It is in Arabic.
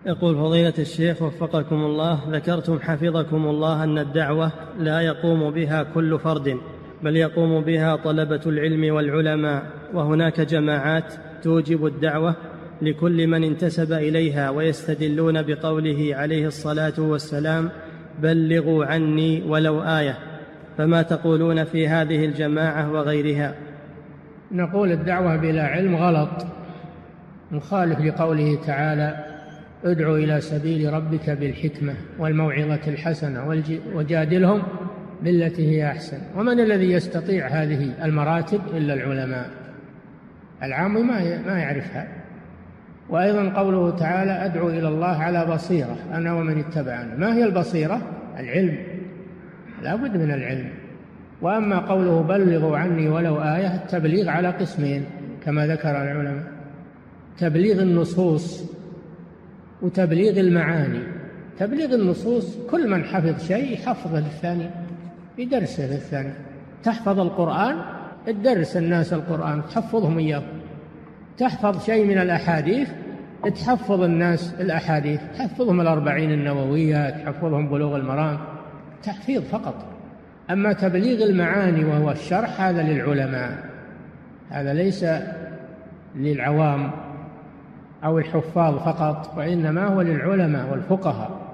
يقول فضيلة الشيخ وفقكم الله، ذكرتم حفظكم الله أن الدعوة لا يقوم بها كل فرد، بل يقوم بها طلبة العلم والعلماء، وهناك جماعات توجب الدعوة لكل من انتسب إليها، ويستدلون بقوله عليه الصلاة والسلام: بلغوا عني ولو آية. فما تقولون في هذه الجماعة وغيرها؟ نقول الدعوة بلا علم غلط، مخالف لقوله تعالى: ادع إلى سبيل ربك بالحكمة والموعظة الحسنة وجادلهم بالتي هي أحسن. ومن الذي يستطيع هذه المراتب إلا العلماء؟ العام ما يعرفها. وأيضا قوله تعالى: أدعو إلى الله على بصيرة أنا ومن اتبعني. ما هي البصيرة؟ العلم، لا بد من العلم. وأما قوله بلغوا عني ولو آية، التبليغ على قسمين كما ذكر العلماء: تبليغ النصوص وتبليغ المعاني. تبليغ النصوص كل من حفظ شيء يحفظه للثاني في درسه للثاني. تحفظ القرآن، تدرس الناس القرآن، تحفظهم إياه. تحفظ شيء من الأحاديث، تحفظ الناس الأحاديث، تحفظهم الأربعين النووية، تحفظهم بلوغ المرام، تحفيظ فقط. أما تبليغ المعاني وهو الشرح هذا للعلماء، هذا ليس للعوام أو الحفاظ فقط، وإنما هو للعلماء والفقهاء.